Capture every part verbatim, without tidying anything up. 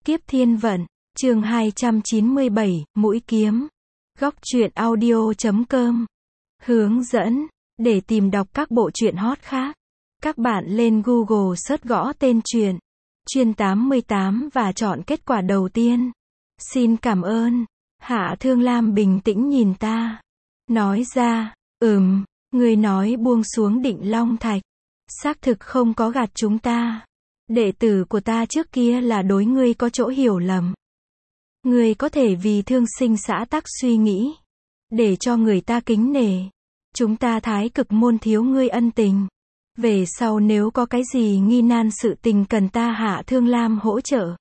Kiếp Thiên Vận, chương hai trăm chín mươi bảy, Mũi Kiếm. Góc truyện audio chấm com. Hướng dẫn, để tìm đọc các bộ truyện hot khác, các bạn lên Google search gõ tên truyện, Truyện tám mươi tám và chọn kết quả đầu tiên. Xin cảm ơn. Hạ Thương Lam bình tĩnh nhìn ta. Nói ra, ừm, người nói buông xuống Định Long Thạch. Xác thực không có gạt chúng ta. Đệ tử của ta trước kia là đối ngươi có chỗ hiểu lầm. Ngươi có thể vì thương sinh xã tắc suy nghĩ, để cho người ta kính nể. Chúng ta Thái Cực môn thiếu ngươi ân tình. Về sau nếu có cái gì nghi nan sự tình cần ta Hạ Thương Lam hỗ trợ,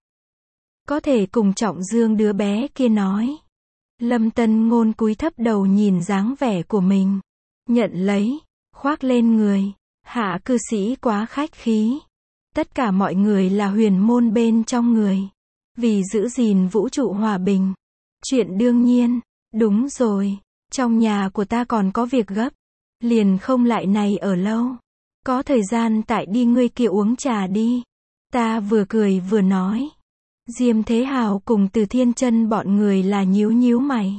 có thể cùng Trọng Dương đứa bé kia nói. Lâm Tân Ngôn cúi thấp đầu nhìn dáng vẻ của mình. Nhận lấy, khoác lên người. Hạ cư sĩ quá khách khí. Tất cả mọi người là huyền môn bên trong người. Vì giữ gìn vũ trụ hòa bình. Chuyện đương nhiên. Đúng rồi. Trong nhà của ta còn có việc gấp. Liền không lại này ở lâu. Có thời gian tại đi ngươi kia uống trà đi. Ta vừa cười vừa nói. Diêm Thế Hào cùng Từ Thiên Chân bọn người là nhíu nhíu mày.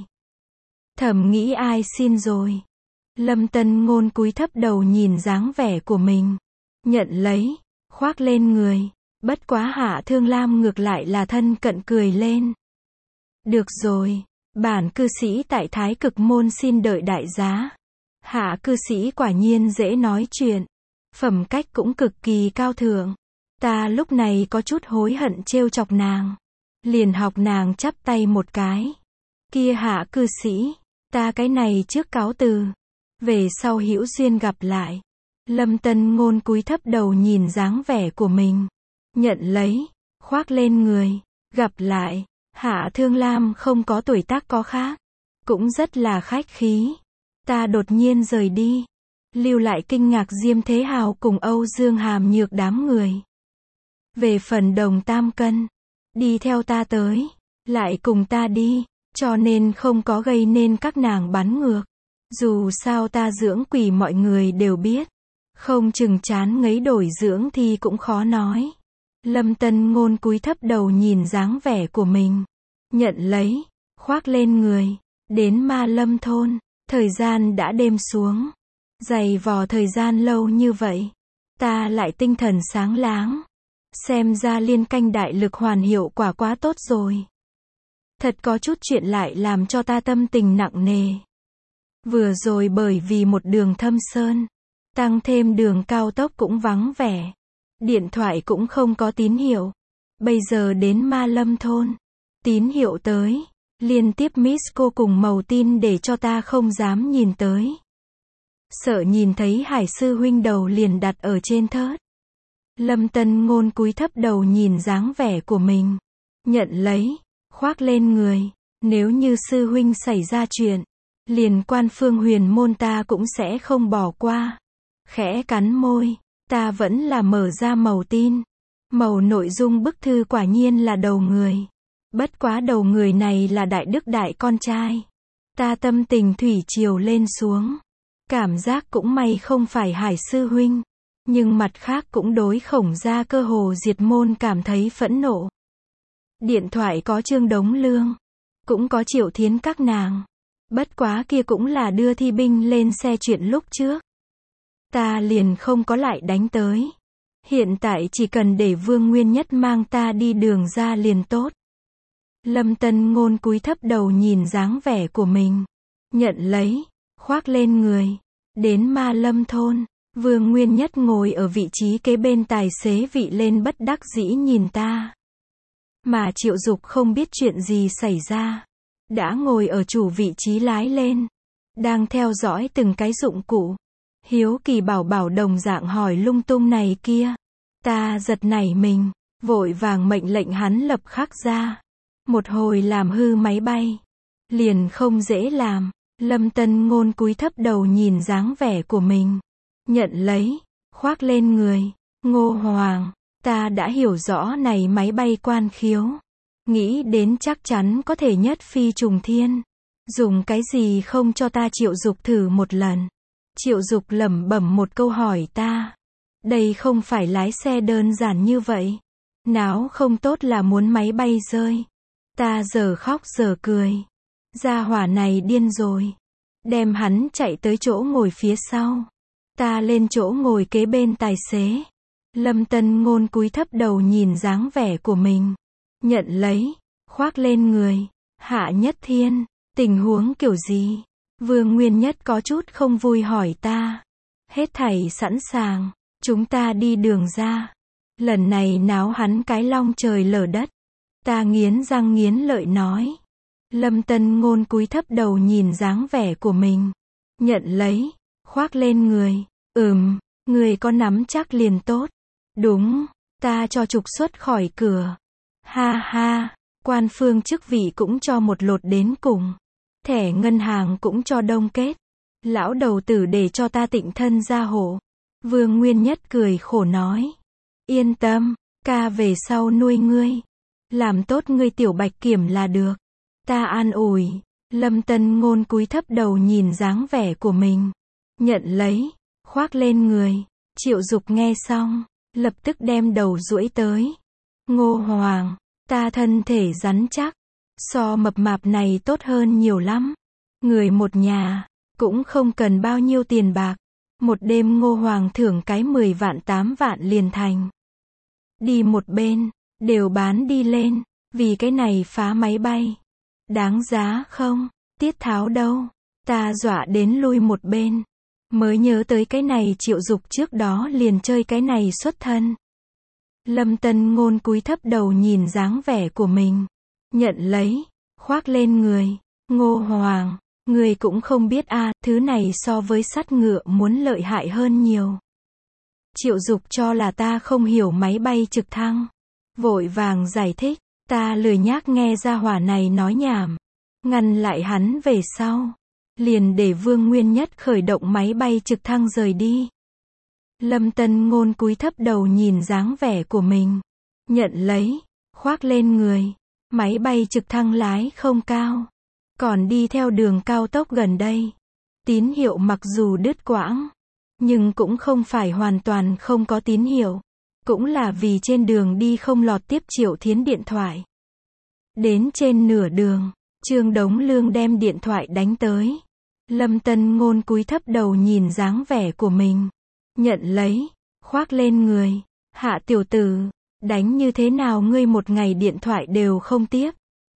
Thầm nghĩ ai xin rồi. Lâm Tân Ngôn cúi thấp đầu nhìn dáng vẻ của mình. Nhận lấy, khoác lên người. Bất quá Hạ Thương Lam ngược lại là thân cận cười lên. Được rồi, bản cư sĩ tại Thái Cực môn xin đợi đại giá. Hạ cư sĩ quả nhiên dễ nói chuyện. Phẩm cách cũng cực kỳ cao thượng. Ta lúc này có chút hối hận trêu chọc nàng. Liền học nàng chắp tay một cái. Kia Hạ cư sĩ, ta cái này trước cáo từ. Về sau hữu duyên gặp lại. Lâm Tân Ngôn cúi thấp đầu nhìn dáng vẻ của mình. Nhận lấy, khoác lên người. Gặp lại. Hạ Thương Lam không có tuổi tác có khác. Cũng rất là khách khí. Ta đột nhiên rời đi. Lưu lại kinh ngạc Diêm Thế Hào cùng Âu Dương Hàm Nhược đám người. Về phần Đồng Tam Cân, đi theo ta tới, lại cùng ta đi, cho nên không có gây nên các nàng bắn ngược. Dù sao ta dưỡng quỷ mọi người đều biết, không chừng chán ngấy đổi dưỡng thì cũng khó nói. Lâm Tân Ngôn cúi thấp đầu nhìn dáng vẻ của mình. Nhận lấy, khoác lên người, đến Ma Lâm thôn, thời gian đã đêm xuống. Dày vò thời gian lâu như vậy, ta lại tinh thần sáng láng. Xem ra liên canh đại lực hoàn hiệu quả quá tốt rồi. Thật có chút chuyện lại làm cho ta tâm tình nặng nề. Vừa rồi bởi vì một đường thâm sơn, tăng thêm đường cao tốc cũng vắng vẻ. Điện thoại cũng không có tín hiệu. Bây giờ đến Ma Lâm thôn, tín hiệu tới. Liên tiếp miss cô cùng màu tin để cho ta không dám nhìn tới. Sợ nhìn thấy Hải sư huynh đầu liền đặt ở trên thớt. Lâm Tân Ngôn cúi thấp đầu nhìn dáng vẻ của mình. Nhận lấy, khoác lên người. Nếu như sư huynh xảy ra chuyện, liền quan phương huyền môn ta cũng sẽ không bỏ qua. Khẽ cắn môi, ta vẫn là mở ra màu tin. Màu nội dung bức thư quả nhiên là đầu người. Bất quá đầu người này là đại đức đại con trai. Ta tâm tình thủy triều lên xuống. Cảm giác cũng may không phải Hải sư huynh. Nhưng mặt khác cũng đối Khổng gia cơ hồ diệt môn cảm thấy phẫn nộ. Điện thoại có Trương Đống Lương. Cũng có Triệu Thiến các nàng. Bất quá kia cũng là đưa thi binh lên xe chuyện lúc trước. Ta liền không có lại đánh tới. Hiện tại chỉ cần để Vương Nguyên Nhất mang ta đi đường ra liền tốt. Lâm Tân Ngôn cúi thấp đầu nhìn dáng vẻ của mình. Nhận lấy, khoác lên người. Đến Ma Lâm thôn, Vương Nguyên Nhất ngồi ở vị trí kế bên tài xế vị lên bất đắc dĩ nhìn ta. Mà Triệu Dục không biết chuyện gì xảy ra. Đã ngồi ở chủ vị trí lái lên. Đang theo dõi từng cái dụng cụ. Hiếu kỳ bảo bảo đồng dạng hỏi lung tung này kia. Ta giật nảy mình, vội vàng mệnh lệnh hắn lập khắc ra. Một hồi làm hư máy bay. Liền không dễ làm. Lâm Tân Ngôn cúi thấp đầu nhìn dáng vẻ của mình. Nhận lấy, khoác lên người. Ngô Hoàng, ta đã hiểu rõ này máy bay quan khiếu. Nghĩ đến chắc chắn có thể nhất phi trùng thiên. Dùng cái gì không cho ta Triệu Dục thử một lần. Triệu Dục lẩm bẩm một câu hỏi ta. Đây không phải lái xe đơn giản như vậy. Náo không tốt là muốn máy bay rơi. Ta giờ khóc giờ cười. Gia hỏa này điên rồi. Đem hắn chạy tới chỗ ngồi phía sau. Ta lên chỗ ngồi kế bên tài xế. Lâm Tân Ngôn cúi thấp đầu nhìn dáng vẻ của mình. Nhận lấy, khoác lên người. Hạ Nhất Thiên, tình huống kiểu gì? Vương Nguyên Nhất có chút không vui hỏi ta. Hết thảy sẵn sàng, chúng ta đi đường ra. Lần này náo hắn cái long trời lở đất. Ta nghiến răng nghiến lợi nói. Lâm Tân Ngôn cúi thấp đầu nhìn dáng vẻ của mình. Nhận lấy, khoác lên người. Ừm, người có nắm chắc liền tốt. Đúng, ta cho trục xuất khỏi cửa. Ha ha, quan phương chức vị cũng cho một lột đến cùng. Thẻ ngân hàng cũng cho đông kết. Lão đầu tử để cho ta tịnh thân ra hộ. Vương Nguyên Nhất cười khổ nói. Yên tâm, ca về sau nuôi ngươi. Làm tốt ngươi tiểu bạch kiểm là được. Ta an ủi. Lâm Tân Ngôn cúi thấp đầu nhìn dáng vẻ của mình. Nhận lấy, khoác lên người. Triệu Dục nghe xong, lập tức đem đầu duỗi tới. Ngô Hoàng, ta thân thể rắn chắc. So mập mạp này tốt hơn nhiều lắm. Người một nhà, cũng không cần bao nhiêu tiền bạc. Một đêm Ngô Hoàng thưởng cái mười vạn tám vạn liền thành. Đi một bên, đều bán đi lên, vì cái này phá máy bay. Đáng giá không? Tiết Tháo đâu? Ta dọa đến lui một bên. Mới nhớ tới cái này Triệu Dục trước đó liền chơi cái này xuất thân. Lâm Tân Ngôn cúi thấp đầu nhìn dáng vẻ của mình. Nhận lấy, khoác lên người. Ngô Hoàng, người cũng không biết a, à, thứ này so với sắt ngựa muốn lợi hại hơn nhiều. Triệu Dục cho là ta không hiểu máy bay trực thăng. Vội vàng giải thích, ta lười nhác nghe gia hỏa này nói nhảm. Ngăn lại hắn về sau. Liền để Vương Nguyên Nhất khởi động máy bay trực thăng rời đi. Lâm Tân Ngôn cúi thấp đầu nhìn dáng vẻ của mình. Nhận lấy, khoác lên người. Máy bay trực thăng lái không cao. Còn đi theo đường cao tốc gần đây. Tín hiệu mặc dù đứt quãng. Nhưng cũng không phải hoàn toàn không có tín hiệu. Cũng là vì trên đường đi không lọt tiếp Triệu Thiến điện thoại. Đến trên nửa đường, Trương Đống Lương đem điện thoại đánh tới. Lâm Tân Ngôn cúi thấp đầu nhìn dáng vẻ của mình. Nhận lấy, khoác lên người. Hạ tiểu tử, đánh như thế nào ngươi một ngày điện thoại đều không tiếp.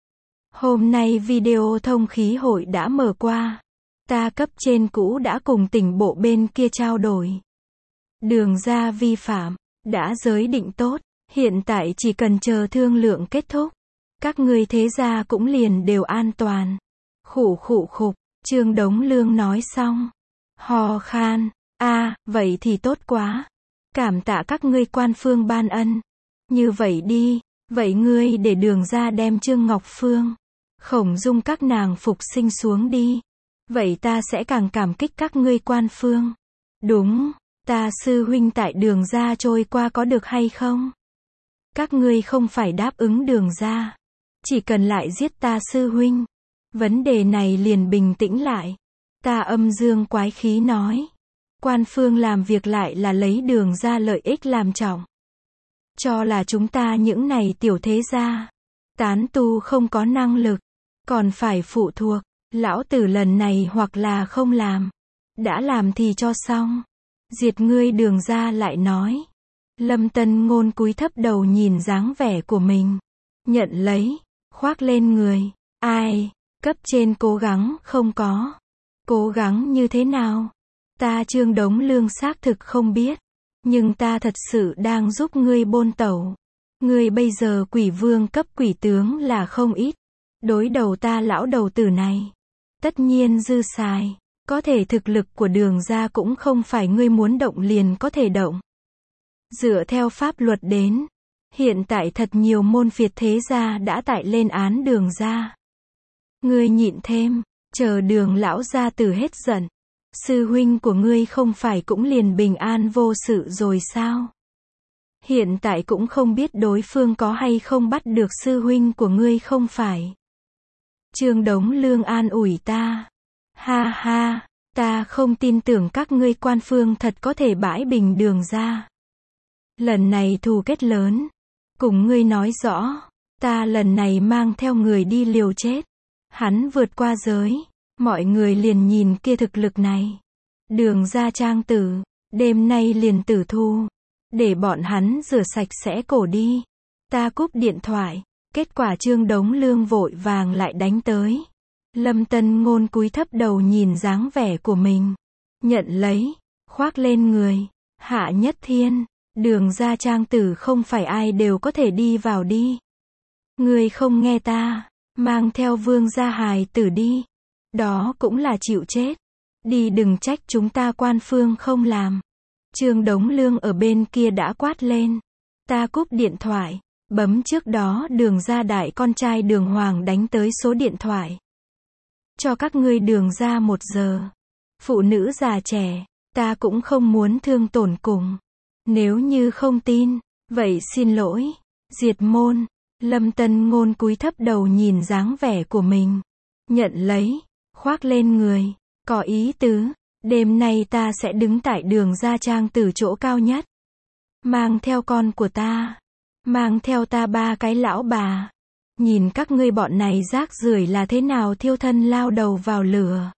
Hôm nay video thông khí hội đã mở qua. Ta cấp trên cũ đã cùng tỉnh bộ bên kia trao đổi. Đường ra vi phạm, đã giới định tốt. Hiện tại chỉ cần chờ thương lượng kết thúc. Các ngươi thế gia cũng liền đều an toàn. Khụ khụ khục, Trương Đống Lương nói xong. Hò khan, a à, vậy thì tốt quá. Cảm tạ các ngươi quan phương ban ân. Như vậy đi, vậy ngươi để đường ra đem Trương Ngọc Phương, Khổng Dung các nàng phục sinh xuống đi. Vậy ta sẽ càng cảm kích các ngươi quan phương. Đúng, ta sư huynh tại đường ra trôi qua có được hay không? Các ngươi không phải đáp ứng đường ra. Chỉ cần lại giết ta sư huynh. Vấn đề này liền bình tĩnh lại. Ta âm dương quái khí nói. Quan phương làm việc lại là lấy đường ra lợi ích làm trọng. Cho là chúng ta những này tiểu thế gia. Tán tu không có năng lực. Còn phải phụ thuộc. Lão tử lần này hoặc là không làm. Đã làm thì cho xong. Diệt ngươi đường ra lại nói. Lâm Tân Ngôn cúi thấp đầu nhìn dáng vẻ của mình. Nhận lấy, khoác lên người. Ai, cấp trên cố gắng không có. Cố gắng như thế nào? Ta Trương Đống Lương xác thực không biết. Nhưng ta thật sự đang giúp ngươi bôn tẩu. Ngươi bây giờ quỷ vương cấp quỷ tướng là không ít. Đối đầu ta lão đầu tử này. Tất nhiên dư xài. Có thể thực lực của đường ra cũng không phải ngươi muốn động liền có thể động. Dựa theo pháp luật đến. Hiện tại thật nhiều môn phiệt thế gia đã tại lên án đường ra. Ngươi nhịn thêm. Chờ đường lão gia tử hết giận. Sư huynh của ngươi không phải cũng liền bình an vô sự rồi sao? Hiện tại cũng không biết đối phương có hay không bắt được sư huynh của ngươi không phải. Trương Đống Lương an ủi ta. Ha ha, ta không tin tưởng các ngươi quan phương thật có thể bãi bình đường ra. Lần này thù kết lớn. Cùng ngươi nói rõ, ta lần này mang theo người đi liều chết. Hắn vượt qua giới, mọi người liền nhìn kia thực lực này. Đường ra trang tử, đêm nay liền tử thu. Để bọn hắn rửa sạch sẽ cổ đi. Ta cúp điện thoại, kết quả Trương Đống Lương vội vàng lại đánh tới. Lâm Tân Ngôn cúi thấp đầu nhìn dáng vẻ của mình. Nhận lấy, khoác lên người. Hạ Nhất Thiên, đường ra trang tử không phải ai đều có thể đi vào đi. Ngươi không nghe ta, mang theo vương gia hài tử đi. Đó cũng là chịu chết. Đi đừng trách chúng ta quan phương không làm. Trương Đống Lương ở bên kia đã quát lên. Ta cúp điện thoại, bấm trước đó đường ra đại con trai đường Hoàng đánh tới số điện thoại. Cho các ngươi đường ra một giờ. Phụ nữ già trẻ, ta cũng không muốn thương tổn cùng. Nếu như không tin, vậy xin lỗi. Diệt môn. Lâm Tân Ngôn cúi thấp đầu nhìn dáng vẻ của mình. Nhận lấy, khoác lên người. Có ý tứ, đêm nay ta sẽ đứng tại đường ra trang tử chỗ cao nhất. Mang theo con của ta. Mang theo ta ba cái lão bà. Nhìn các ngươi bọn này rác rưởi là thế nào thiêu thân lao đầu vào lửa.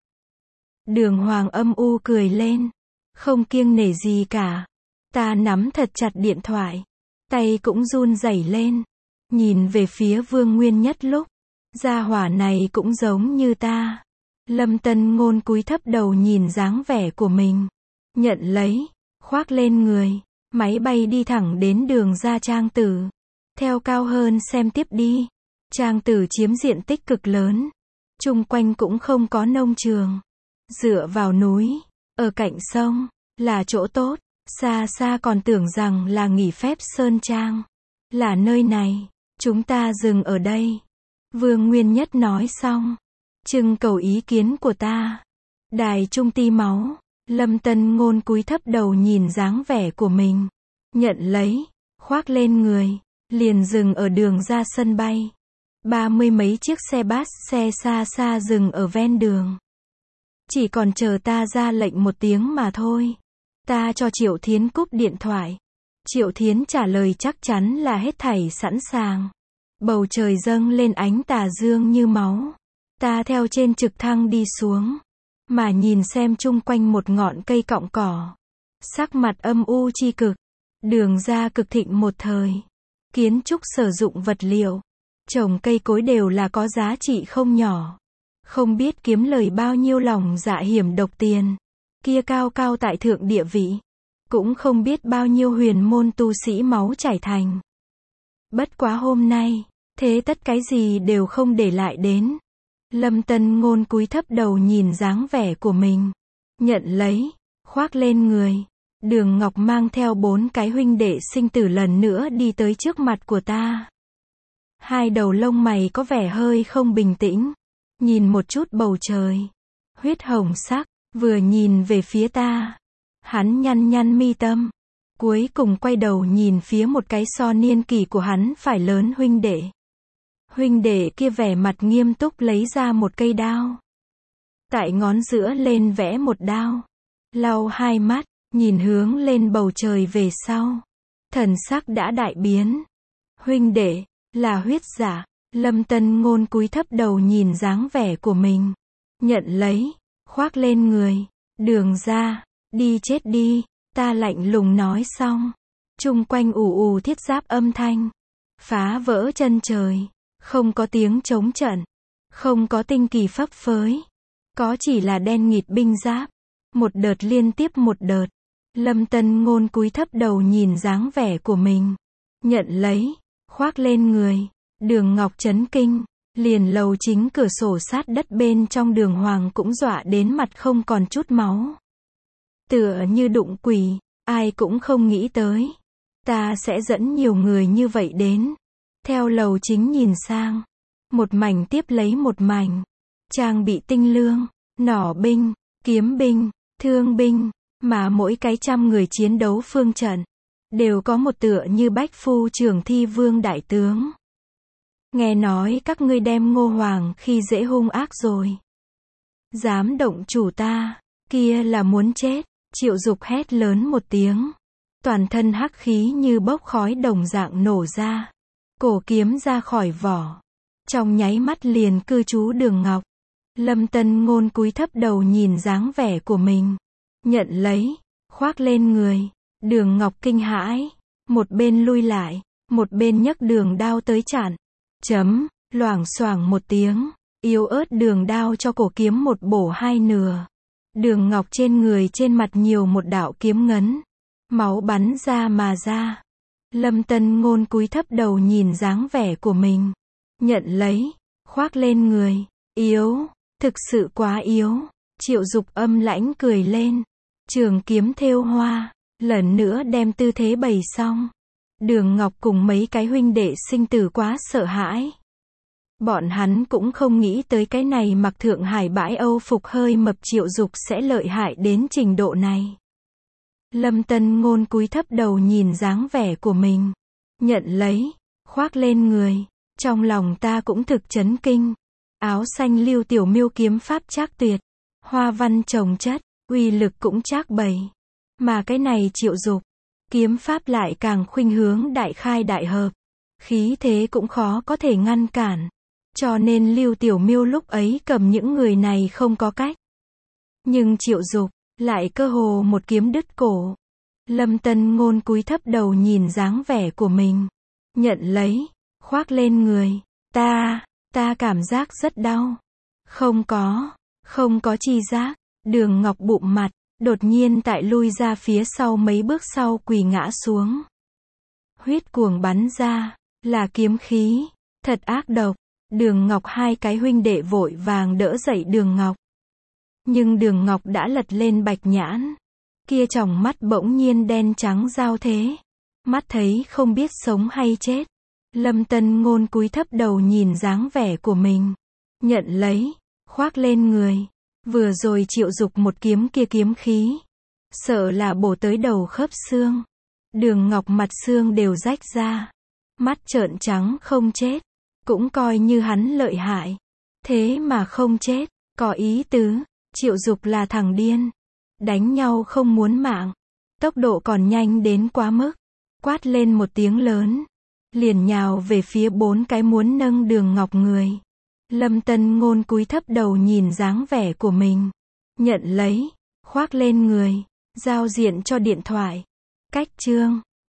Đường Hoàng âm u cười lên. Không kiêng nể gì cả. Ta nắm thật chặt điện thoại. Tay cũng run rẩy lên. Nhìn về phía Vương Nguyên Nhất lúc. Gia hỏa này cũng giống như ta. Lâm Tân Ngôn cúi thấp đầu nhìn dáng vẻ của mình. Nhận lấy, khoác lên người. Máy bay đi thẳng đến đường ra trang tử. Theo cao hơn xem tiếp đi. Trang tử chiếm diện tích cực lớn. Chung quanh cũng không có nông trường. Dựa vào núi, ở cạnh sông, là chỗ tốt. Xa xa còn tưởng rằng là nghỉ phép Sơn Trang. Là nơi này, chúng ta dừng ở đây. Vương Nguyên Nhất nói xong. Trưng cầu ý kiến của ta. Đài trung ti máu. Lâm Tân Ngôn cúi thấp đầu nhìn dáng vẻ của mình. Nhận lấy, khoác lên người. Liền dừng ở đường ra sân bay. Ba mươi mấy chiếc xe bus xe xa xa dừng ở ven đường. Chỉ còn chờ ta ra lệnh một tiếng mà thôi. Ta cho Triệu Thiến cúp điện thoại. Triệu Thiến trả lời chắc chắn là hết thảy sẵn sàng. Bầu trời dâng lên ánh tà dương như máu. Ta theo trên trực thăng đi xuống. Mà nhìn xem chung quanh một ngọn cây cọng cỏ. Sắc mặt âm u chi cực. Đường ra cực thịnh một thời. Kiến trúc sử dụng vật liệu. Trồng cây cối đều là có giá trị không nhỏ. Không biết kiếm lời bao nhiêu lòng dạ hiểm độc tiền. Kia cao cao tại thượng địa vị. Cũng không biết bao nhiêu huyền môn tu sĩ máu chảy thành. Bất quá hôm nay, thế tất cái gì đều không để lại đến. Lâm Tân Ngôn cúi thấp đầu nhìn dáng vẻ của mình. Nhận lấy, khoác lên người. Đường Ngọc mang theo bốn cái huynh đệ sinh tử lần nữa đi tới trước mặt của ta. Hai đầu lông mày có vẻ hơi không bình tĩnh. Nhìn một chút bầu trời. Huyết hồng sắc, vừa nhìn về phía ta. Hắn nhăn nhăn mi tâm. Cuối cùng quay đầu nhìn phía một cái so niên kỷ của hắn phải lớn huynh đệ. Huynh đệ kia vẻ mặt nghiêm túc lấy ra một cây đao. Tại ngón giữa lên vẽ một đao. Lau hai mắt, nhìn hướng lên bầu trời về sau. Thần sắc đã đại biến. Huynh đệ, là huyết giả. Lâm Tân Ngôn cúi thấp đầu nhìn dáng vẻ của mình. Nhận lấy, khoác lên người. Đường ra, đi chết đi. Ta lạnh lùng nói xong. Chung quanh ù ù thiết giáp âm thanh. Phá vỡ chân trời. Không có tiếng chống trận. Không có tinh kỳ phấp phới. Có chỉ là đen nghịt binh giáp. Một đợt liên tiếp một đợt. Lâm Tân Ngôn cúi thấp đầu nhìn dáng vẻ của mình. Nhận lấy, khoác lên người. Đường Ngọc chấn kinh. Liền lầu chính cửa sổ sát đất bên trong đường Hoàng cũng dọa đến mặt không còn chút máu. Tựa như đụng quỷ, ai cũng không nghĩ tới. Ta sẽ dẫn nhiều người như vậy đến. Theo lầu chính nhìn sang. Một mảnh tiếp lấy một mảnh. Trang bị tinh lương, nỏ binh, kiếm binh, thương binh. Mà mỗi cái trăm người chiến đấu phương trận. Đều có một tựa như Bách Phu Trường Thi Vương đại tướng. Nghe nói các ngươi đem Ngô Hoàng khi dễ hung ác rồi. Dám động chủ ta, kia là muốn chết. Triệu Dục hét lớn một tiếng. Toàn thân hắc khí như bốc khói đồng dạng nổ ra. Cổ kiếm ra khỏi vỏ. Trong nháy mắt liền cư trú Đường Ngọc. Lâm Tân Ngôn cúi thấp đầu nhìn dáng vẻ của mình. Nhận lấy, khoác lên người. Đường Ngọc kinh hãi. Một bên lui lại, một bên nhấc đường đao tới chặn. Chấm, loảng xoảng một tiếng. Yếu ớt đường đao cho cổ kiếm một bổ hai nửa. Đường Ngọc trên người trên mặt nhiều một đạo kiếm ngấn. Máu bắn ra mà ra. Lâm Tân Ngôn cúi thấp đầu nhìn dáng vẻ của mình. Nhận lấy, khoác lên người. Yếu, thực sự quá yếu. Triệu Dục âm lãnh cười lên. Trường kiếm thêu hoa, lần nữa đem tư thế bày xong. Đường Ngọc cùng mấy cái huynh đệ sinh tử quá sợ hãi. Bọn hắn cũng không nghĩ tới cái này mặc Thượng Hải bãi Âu phục hơi mập Triệu Dục sẽ lợi hại đến trình độ này. Lâm Tân Ngôn cúi thấp đầu nhìn dáng vẻ của mình. Nhận lấy, khoác lên người. Trong lòng ta cũng thực chấn kinh. Áo xanh Lưu Tiểu Miêu kiếm pháp trác tuyệt. Hoa văn chồng chất, uy lực cũng trác bày. Mà cái này Triệu Dục, kiếm pháp lại càng khuynh hướng đại khai đại hợp. Khí thế cũng khó có thể ngăn cản. Cho nên Lưu Tiểu Miêu lúc ấy cầm những người này không có cách. Nhưng Triệu Dục lại cơ hồ một kiếm đứt cổ. Lâm Tân Ngôn cúi thấp đầu nhìn dáng vẻ của mình. Nhận lấy, khoác lên người. Ta, ta cảm giác rất đau. Không có, không có chi giác. Đường Ngọc bụm mặt, đột nhiên tại lui ra phía sau mấy bước sau quỳ ngã xuống. Huyết cuồng bắn ra, là kiếm khí, thật ác độc. Đường Ngọc hai cái huynh đệ vội vàng đỡ dậy Đường Ngọc. Nhưng Đường Ngọc đã lật lên bạch nhãn. Kia tròng mắt bỗng nhiên đen trắng giao thế. Mắt thấy không biết sống hay chết. Lâm Tân Ngôn cúi thấp đầu nhìn dáng vẻ của mình. Nhận lấy, khoác lên người. Vừa rồi Triệu Dục một kiếm kia kiếm khí. Sợ là bổ tới đầu khớp xương. Đường Ngọc mặt xương đều rách ra. Mắt trợn trắng không chết. Cũng coi như hắn lợi hại. Thế mà không chết, có ý tứ. Triệu Dục là thằng điên. Đánh nhau không muốn mạng. Tốc độ còn nhanh đến quá mức. Quát lên một tiếng lớn. Liền nhào về phía bốn cái muốn nâng Đường Ngọc người. Lâm Tân Ngôn cúi thấp đầu nhìn dáng vẻ của mình. Nhận lấy, khoác lên người. Giao diện cho điện thoại. Cách chương